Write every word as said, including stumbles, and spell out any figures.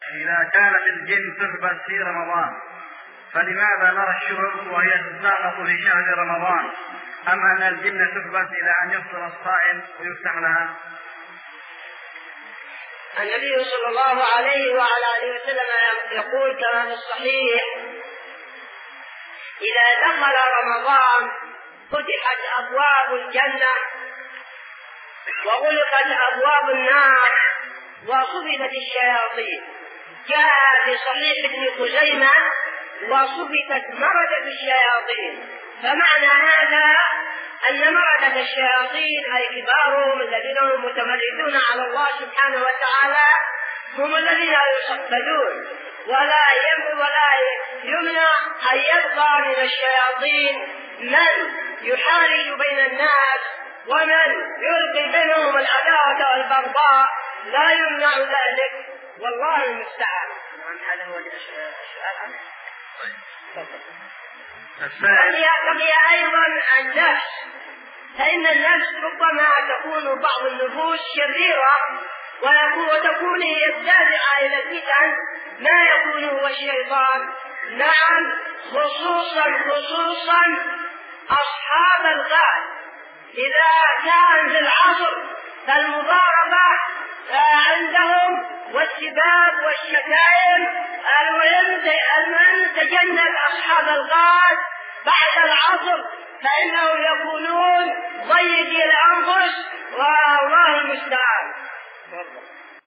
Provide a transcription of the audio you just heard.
إذا كانت الجن تحبس في رمضان فلماذا نرى الشهب وهي تساقط في شهر رمضان، أم أن الجن تحبس إلى أن يفطر الصائم ويفتح لها؟ النبي صلى الله عليه وعلى آله وسلم يقول كما في الصحيح: إذا دخل رمضان فتحت أبواب الجنة وغلقت أبواب النار وصفدت الشياطين. جاء في صحيح ابن خزيمة: وصفدت مردة الشياطين. فمعنى هذا أن مردة الشياطين أي كبارهم الذين هم متمردون على الله سبحانه وتعالى هم الذين يصفدون، ولا ولا يمنع أن يبقى من الشياطين من يحارب بين الناس ومن يلقي بينهم العداوة والبغضاء، لا يمنع ذلك، والله المستعان. هذا هو السؤال. بقي أيضا النفس، فإن النفس ربما تكون بعض النفوس شريرة وتكون هي الدافعة إلى الفتن ما يكون هو الشيطان. نعم، خصوصا خصوصا أصحاب الغال. إذا كان في العصر فالمضاربة عندهم والسباب والشتائم، المهم تجنب أصحاب الغال بعد العصر فإنهم يكونون ضيقي الأنفس، والله المستعان.